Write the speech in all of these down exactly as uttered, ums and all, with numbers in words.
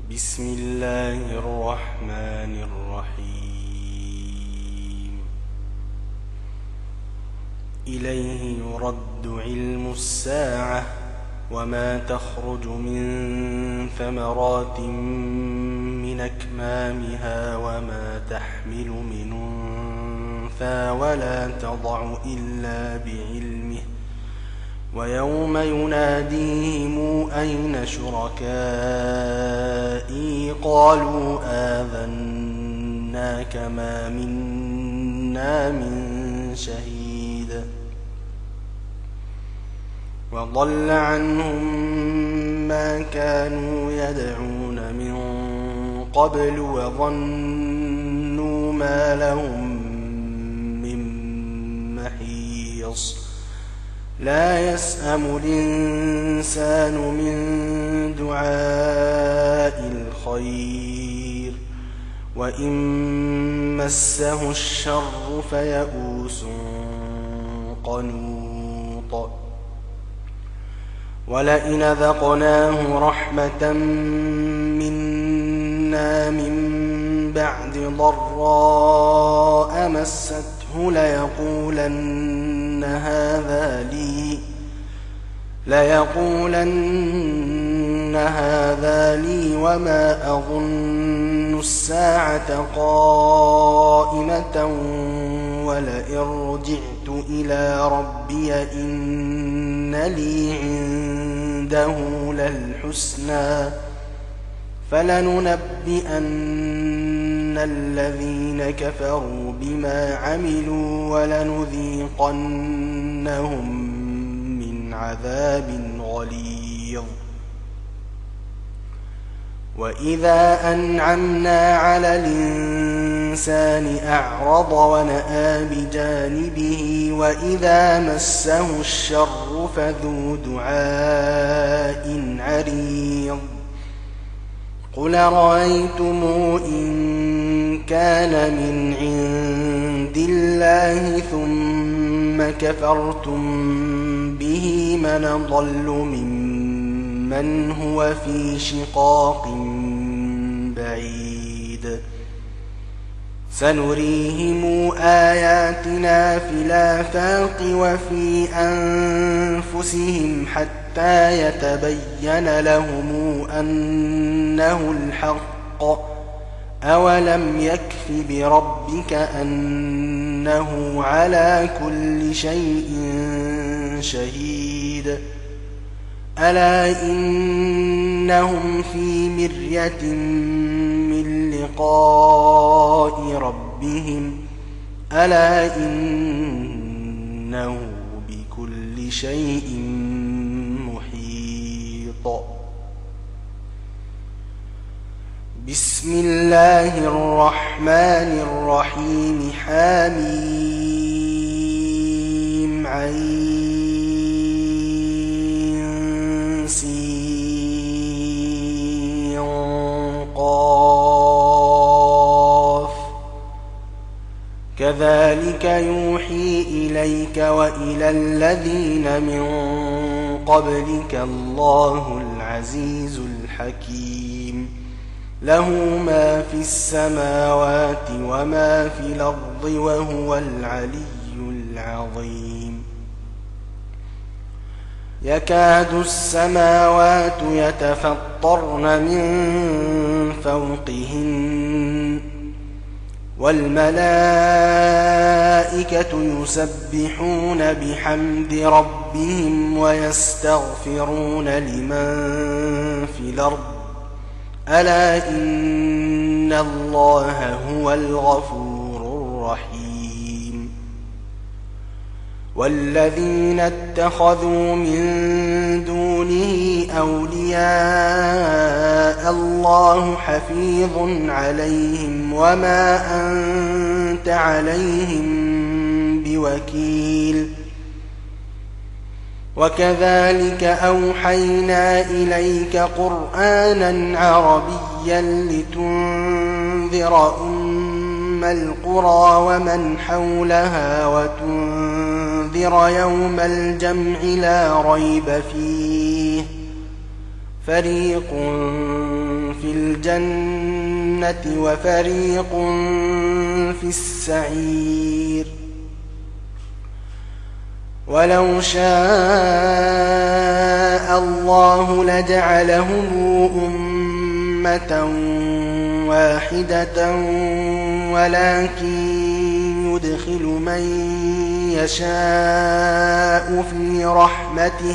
بسم الله الرحمن الرحيم. إليه يرد علم الساعة وما تخرج من ثمرات من أكمامها وما تحمل من أنثى ولا تضع إلا بعلمه، ويوم يناديهم أين شركائي قالوا آذناك ما منا من شهيد، وضل عنهم ما كانوا يدعون من قبل وظنوا ما لهم من محيص. لا يسأم الإنسان من دعاء الخير وإن مسه الشر فيئوس قنوط. ولئن ذقناه رحمة منا من بعد ضراء مسته ليقولن هذا لي ليقولن هذا لي وما أظن الساعة قائمة ولئن رجعت إلى ربي إن لي عنده للحسنى فلننبئن الذين كفروا بما عملوا ولنذيقنهم من عذاب غليظ. وإذا أنعمنا على الإنسان أعرض ونأى بجانبه وإذا مسه الشر فذو دعاء عريض. قل رأيتم إن كان من عند الله ثم كفرتم به من أضل ممن هو في شقاق بعيد. سنريهم آياتنا في الآفاق وفي أنفسهم حتى يتبين لهم أنه الحق. أولم يكف بربك أنه على كل شيء شهيد. ألا إنهم في مرية من لقاء ربهم ألا إنه بكل شيء محيط. بسم الله الرحمن الرحيم. حميم عين سين قاف. كذلك يوحي إليك وإلى الذين من قبلك الله العزيز الحكيم. له ما في السماوات وما في الأرض وهو العلي العظيم. يكاد السماوات يتفطرن من فوقهن والملائكة يسبحون بحمد ربهم ويستغفرون لمن في الأرض ألا إن الله هو الغفور الرحيم. والذين اتخذوا من دونه أولياء الله حفيظ عليهم وما أنت عليهم بوكيل. وكذلك أوحينا إليك قرآنا عربيا لتنذر أم القرى ومن حولها وتنذر يوم الجمع لا ريب فيه فريق في الجنة وفريق في السعير ولو شاء الله لجعلهم أمة واحدة ولكن يدخل من يشاء في رحمته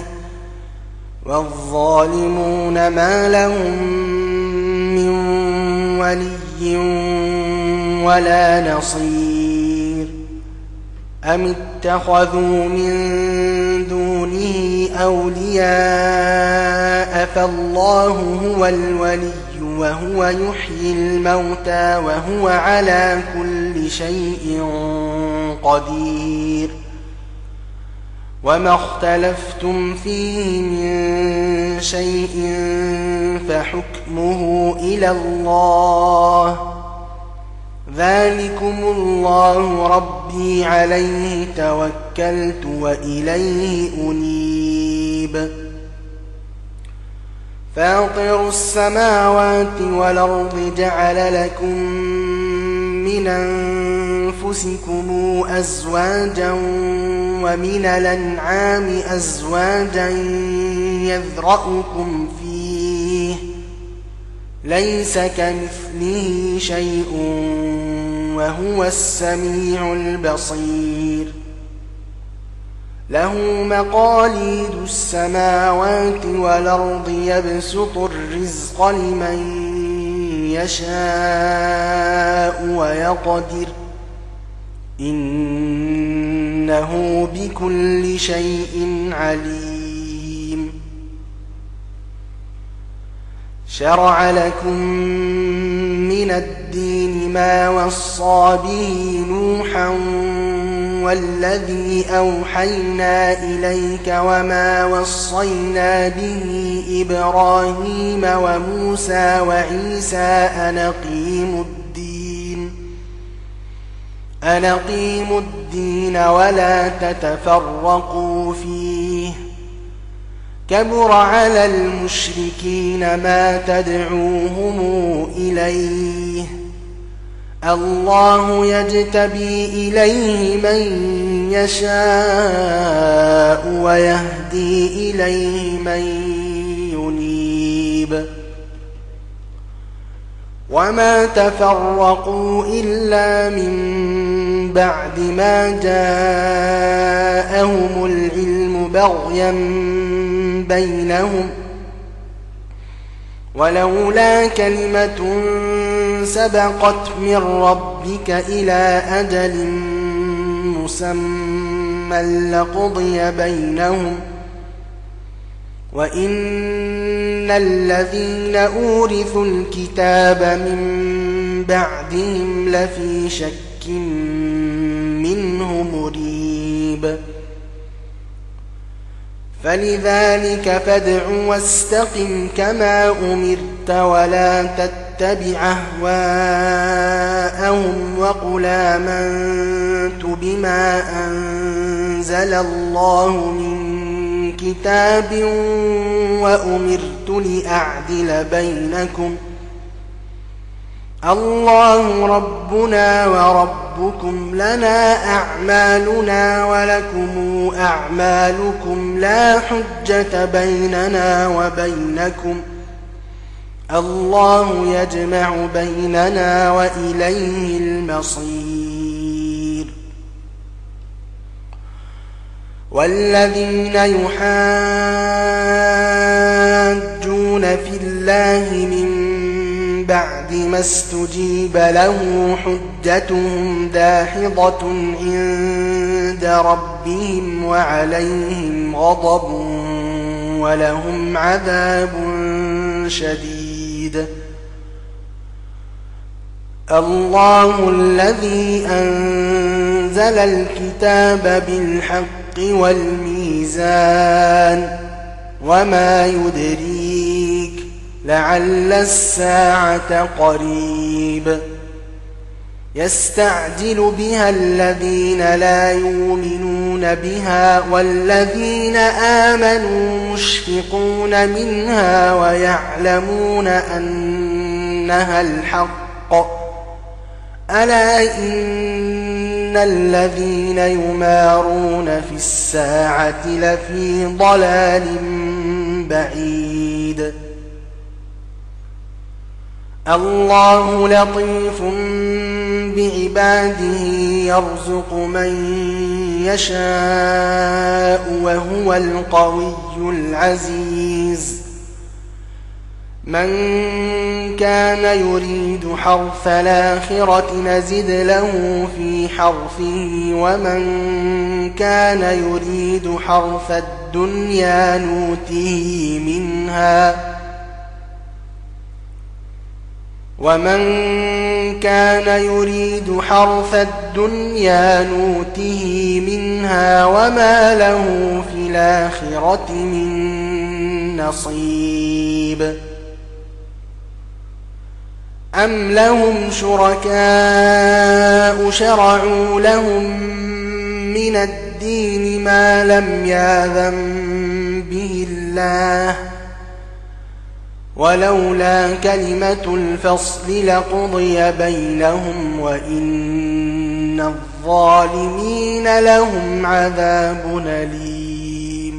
والظالمون ما لهم من ولي ولا نصير أم اتخذوا من دونه أولياء فالله هو الولي وهو يحيي الموتى وهو على كل شيء قدير وما اختلفتم فيه من شيء فحكمه إلى الله ذلكم الله ربي عليه توكلت وإليه أنيب فاطر السماوات والأرض جعل لكم من أنفسكم أزواجا ومن الأنعام أزواجا يذرأكم فيه ليس كمثله شيء وهو السميع البصير له مقاليد السماوات والأرض يبسط الرزق لمن يشاء ويقدر إنه بكل شيء عليم شرع لكم من الدين ما وصى به نوحا والذي أوحينا إليك وما وصينا به إبراهيم وموسى وعيسى أن أقيموا الدين أن أقيموا الدين ولا تتفرقوا فيه كبر على المشركين ما تدعوهم إليه الله يجتبي إليه من يشاء ويهدي إليه من ينيب وما تفرقوا إلا من بعد ما جاءهم العلم بغيا بينهم ولولا كلمة سبقت من ربك إلى أجل مسمى لقضي بينهم وإن الذين أورثوا الكتاب من بعدهم لفي شك منه مريب فلذلك فادع واستقم كما أمرت ولا تتبع أهواءهم وقل آمنت بما أنزل الله من كتاب وأمرت لأعدل بينكم الله ربنا وربكم لنا أعمالنا ولكم أعمالكم لا حجة بيننا وبينكم الله يجمع بيننا وإليه المصير والذين يحاجون في الله من بعد ما استجيب له حجتهم داحضة عند ربهم وعليهم غضب ولهم عذاب شديد الله الذي أنزل الكتاب بالحق والميزان وما يدريك لعل الساعة قريب يستعجل بها الذين لا يؤمنون بها والذين آمنوا مشفقون منها ويعلمون أنها الحق. ألا إن الذين يمارون في الساعة لفي ضلال بعيد. الله لطيف بعباده يرزق من يشاء وهو القوي العزيز. من كان يريد حرث الآخرة نزد له في حرثه ومن كان يريد حرث الدنيا نوته منها ومن كان يريد حرث الدنيا نوته منها وما له في الآخرة من نصيب. أم لهم شركاء شرعوا لهم من الدين ما لم يأذن به الله ولولا كلمة الفصل لقضي بينهم وإن الظالمين لهم عذاب أليم.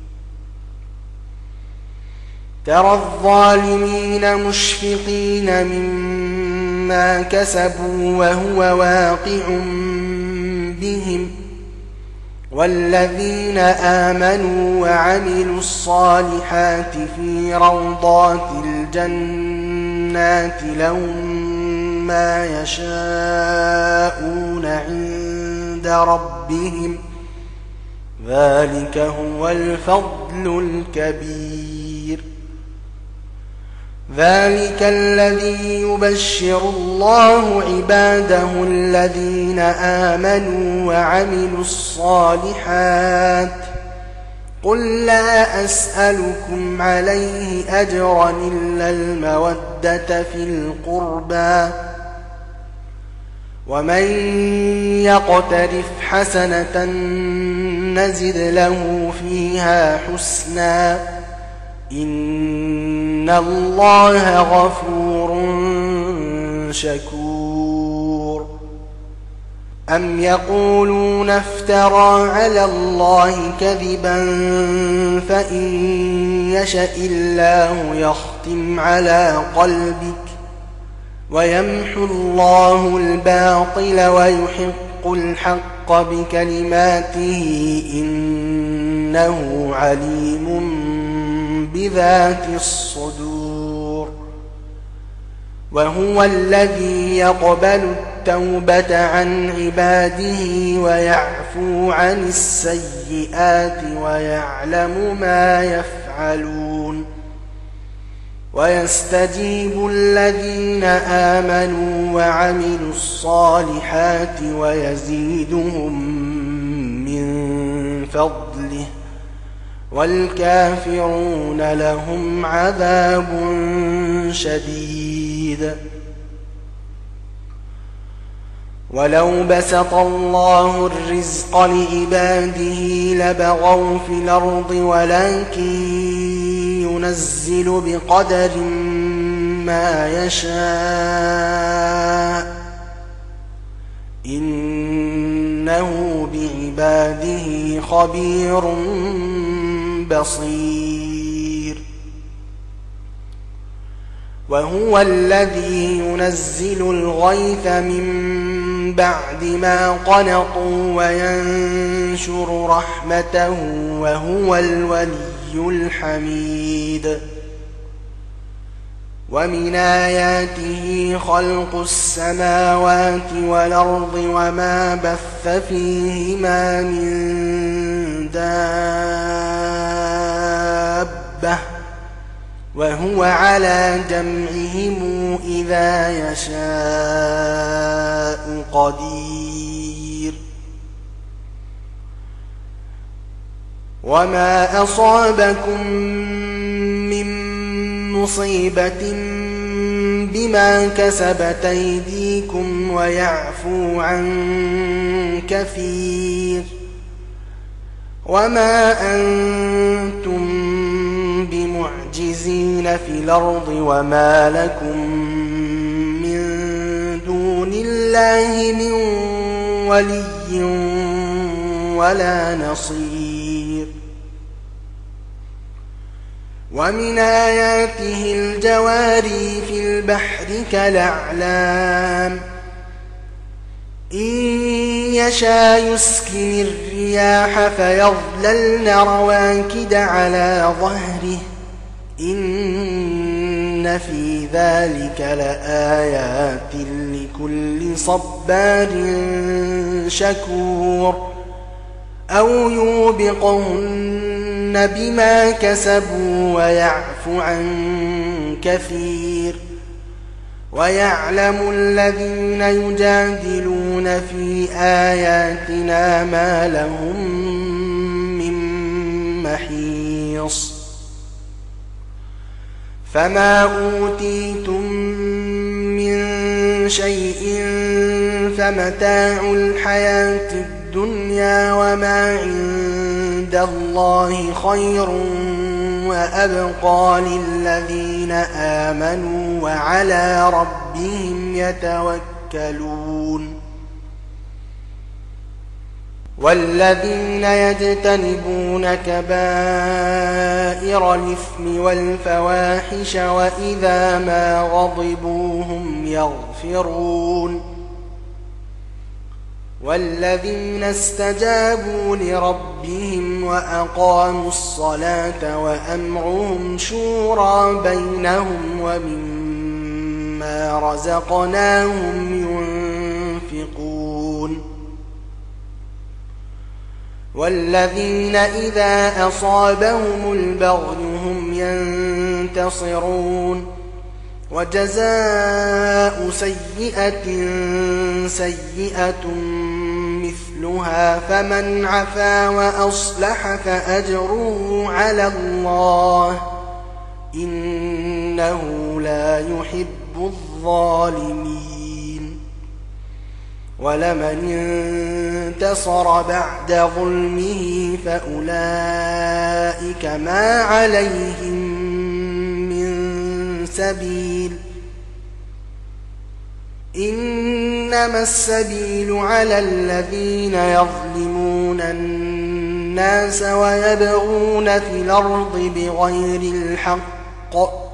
ترى الظالمين مشفقين مما كسبوا وهو واقع بهم والذين آمنوا وعملوا الصالحات في روضات الجنات لهم ما يشاءون عند ربهم ذلك هو الفضل الكبير. ذلك الذي يبشر الله عباده الذين آمنوا وعملوا الصالحات قل لا أسألكم عليه أجرا إلا المودة في القربى ومن يقترف حسنة نزد له فيها حسنا إن الله غفور شكور. أم يقولون افترى على الله كذبا فإن يشأ الله يختم على قلبك ويمحو الله الباطل ويحق الحق بكلماته إنه عليم بذات الصدور. وهو الذي يقبل التوبة عن عباده ويعفو عن السيئات ويعلم ما يفعلون ويستجيب الذين آمنوا وعملوا الصالحات ويزيدهم من فضله والكافرون لهم عذاب شديد. ولو بسط الله الرزق لعباده لبغوا في الأرض ولكن ينزل بقدر ما يشاء إنه بعباده خبير بصير. وهو الذي ينزل الغيث من بعد ما قنطوا وينشر رحمته وهو الولي الحميد. ومن آياته خلق السماوات والأرض وما بث فيهما من دابة وهو على جمعهم إذا يشاء قدير. وما أصابكم من مصيبة بما كسبت أيديكم ويعفو عن كثير وما أنتم بمعجزين في الأرض وما لكم من دون الله من ولي ولا نصير ومن آياته الجواري في البحر كالأعلام إن يشاء يسكن الرياح فيظللن رواكد على ظهره إن في ذلك لآيات لكل صبار شكور أو يوبقهن بما كسبوا ويعفو عن كثير ويعلم الذين يجادلون في آياتنا ما لهم من محيص فما أوتيتم من شيء فمتاع الحياة الدنيا وما عند الله خير وأبقى للذين آمنوا وعلى ربهم يتوكلون والذين يجتنبون كبائر الإثم والفواحش وإذا ما غضبوا هم يغفرون والذين استجابوا لربهم وأقاموا الصلاة وأمرهم شورى بينهم ومما رزقناهم ينفقون والذين إذا أصابهم البغي هم ينتصرون وجزاء سيئة سيئة مثلها فمن عفا وأصلح فأجره على الله إنه لا يحب الظالمين ولمن انتصر بعد ظلمه فأولئك ما عليهم من سبيل إنما السبيل على الذين يظلمون الناس ويبغون في الأرض بغير الحق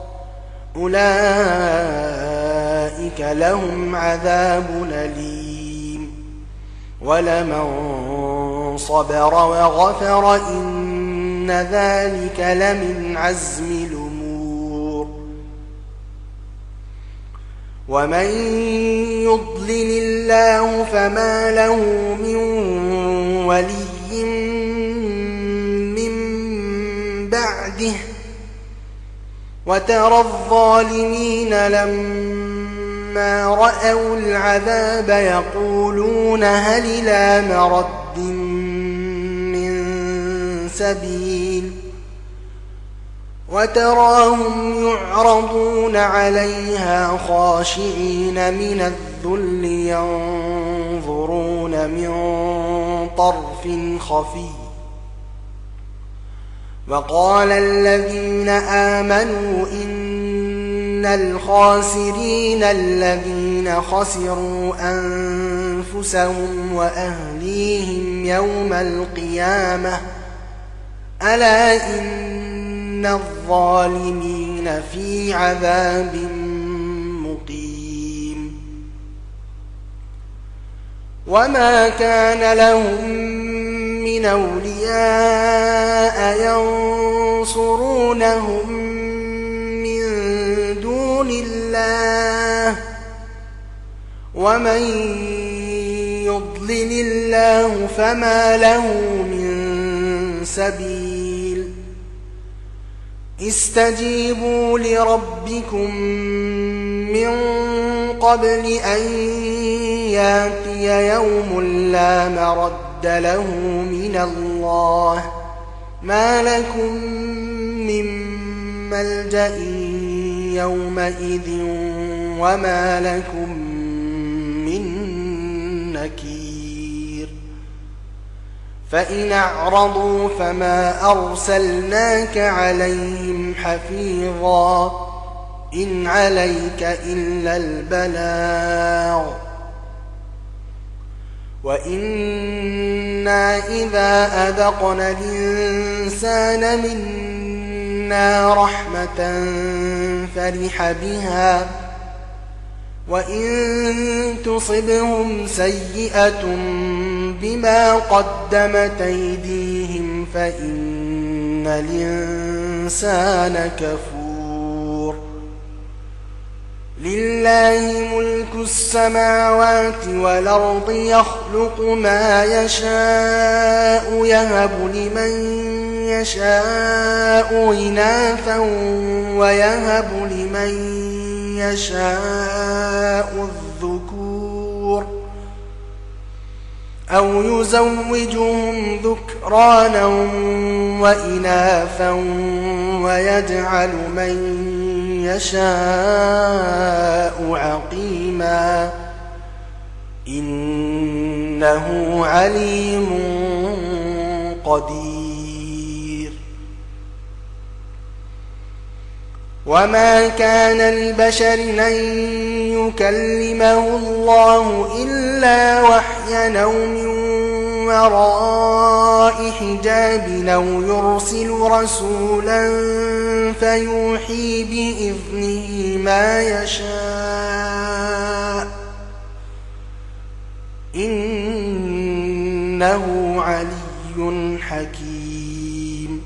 أولئك لهم عذاب أليم ولمن صبر وغفر إن ذلك لمن عزم الأمور ومن يضلل الله فما له من ولي من بعده وترى الظالمين لما رأوا العذاب يقولون هل إلى مرد من سبيل وتراهم يعرضون عليها خاشعين من الذل ينظرون من طرف خفي وقال الذين آمنوا إن الخاسرين الذين خسروا أنفسهم وأهليهم يوم القيامة ألا إن الظالمين في عذاب مقيم وما كان لهم من أولياء ينصرونهم من دون الله ومن يضلل الله فما له من سبيل استجيبوا لربكم من قبل أن ياتي يوم لا مرد له من الله ما لكم من ملجأ يومئذ وما لكم من نكير فإن أعرضوا فما أرسلناك عليهم حفيظا إن عليك إلا البلاغ وإنا إذا أذقنا الإنسان منا رحمة فرح بها وإن تصبهم سيئة بما قدمت أيديهم فإن الإنسان كفور لله ملك السماوات والأرض يخلق ما يشاء يهب لمن يشاء إناثا ويهب لمن يشاء الذكور أو يزوجهم ذكرانا وإناثا ويجعل من يشاء عقيما إنه عليم قدير وما كان لبشر أن يكلمه الله إلا وحيا أو من وراء حجاب أو يرسل رسولا فيوحي بإذنه ما يشاء إنه علي حكيم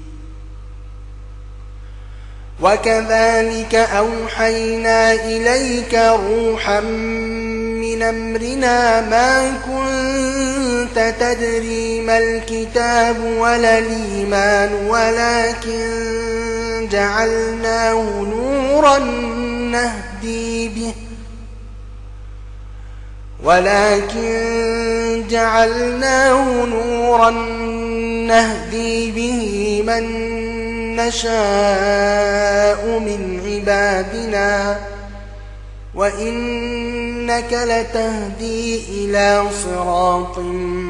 وكذلك أوحينا إليك روحا من أمرنا ما كنت تدري ما الكتاب ولا الإيمان ولكن جعلناه نورا نهدي به ولكن جعلناه نورا نهدي به من نشاء من عبادنا وإنك لتهدي إلى صراط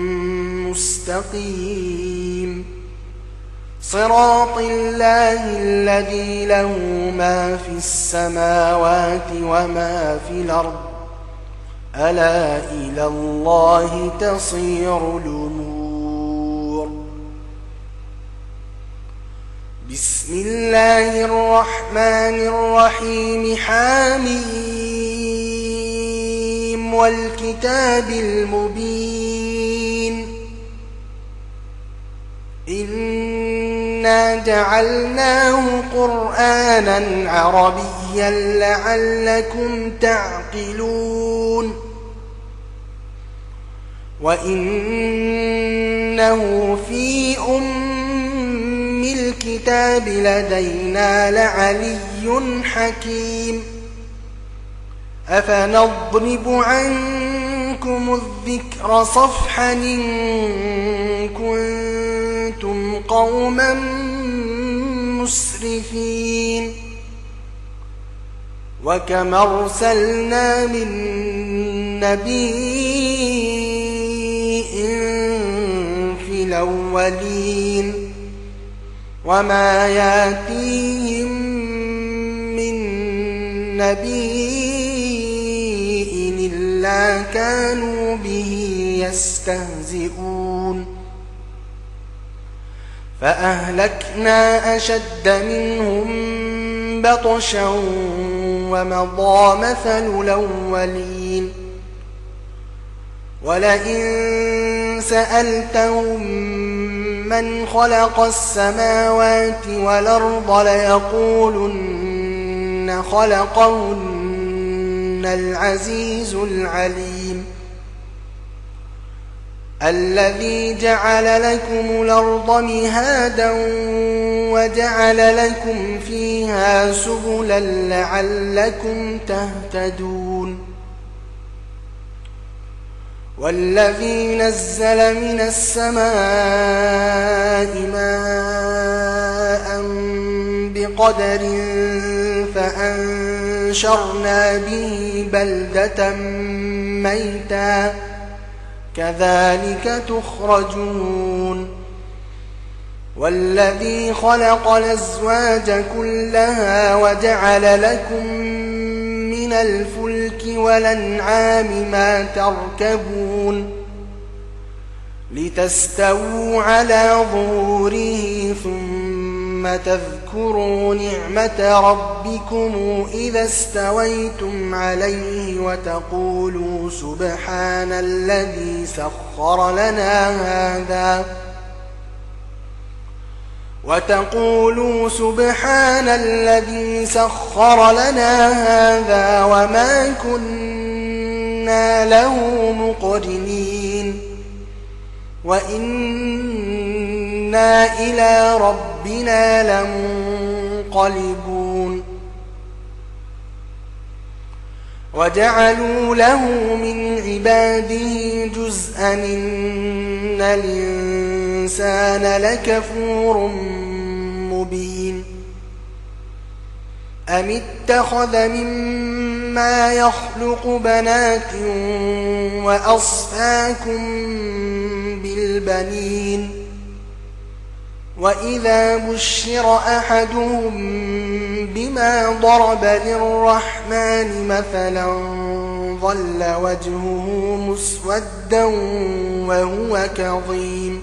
مستقيم صراط الله الذي له ما في السماوات وما في الأرض ألا إلى الله تصير الأمور بسم الله الرحمن الرحيم حاميم والكتاب المبين إنا جعلناه قرآنا عربيا لعلكم تعقلون وإنه في أم الكتاب لدينا لعلي حكيم أفنضرب عنكم الذكر صفحا إن كنتم قوما مسرفين وكم أرسلنا من نبي في الأولين وما ياتيهم من نبي إلا كانوا به يستهزئون فأهلكنا أشد منهم بطشا ومضى مثل الأولين ولئن سألتهم من خلق السماوات والأرض ليقولن خلقهن العزيز العليم الذي جعل لكم الأرض مهادا وجعل لكم فيها سبلا لعلكم تهتدون والذي نزل من السماء ماء بقدر فأنزل وأنشرنا به بلدة ميتا كذلك تخرجون والذي خلق الأزواج كلها وجعل لكم من الفلك والأنعام ما تركبون لتستووا على ظهوره ثم تذكروا نعمة ربكم إذا استويتم عليه وتقولوا سبحان الذي سخر لنا هذا وتقولوا سبحان الذي سخر لنا هذا وما كنا له مقرنين وإنا إلى ربنا لمنقلبون وجعلوا له من عباده جزءا إن الإنسان لكفور مبين أم اتخذ مما يخلق بنات وأصفاكم بالبنين وإذا بشر أحدهم بما ضرب للرحمن مثلا ظل وجهه مسودا وهو كظيم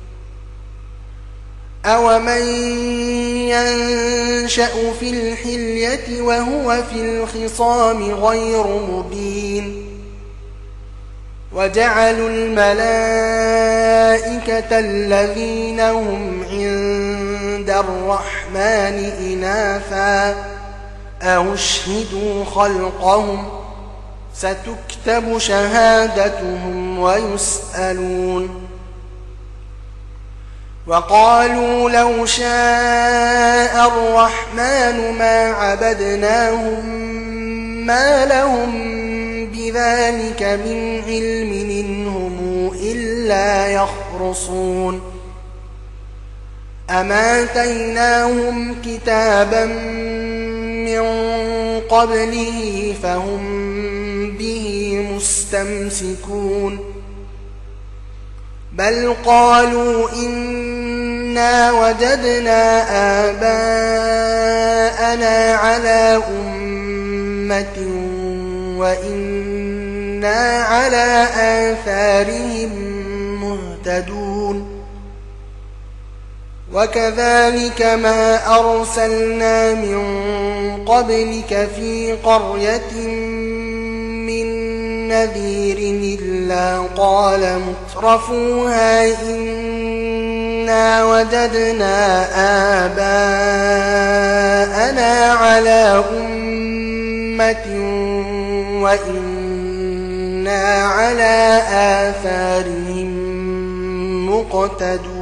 أومن ينشأ في الحلية وهو في الخصام غير مبين وجعلوا الملائكة الذين هم عند الرحمن إناثا أشهدوا خلقهم ستكتب شهادتهم ويسألون وقالوا لو شاء الرحمن ما عبدناهم ما لهم بذلك من علم إنهم إلا يخرصون أما آتيناهم كتابا من قبله فهم به مستمسكون بل قالوا إنا وجدنا آباءنا على أمة وإنا على آثارهم مهتدون وكذلك ما أرسلنا من قبلك في قرية من نذير إلا قال مترفوها إنا وجدنا آباءنا على أمة وإنا على آثارهم مقتدون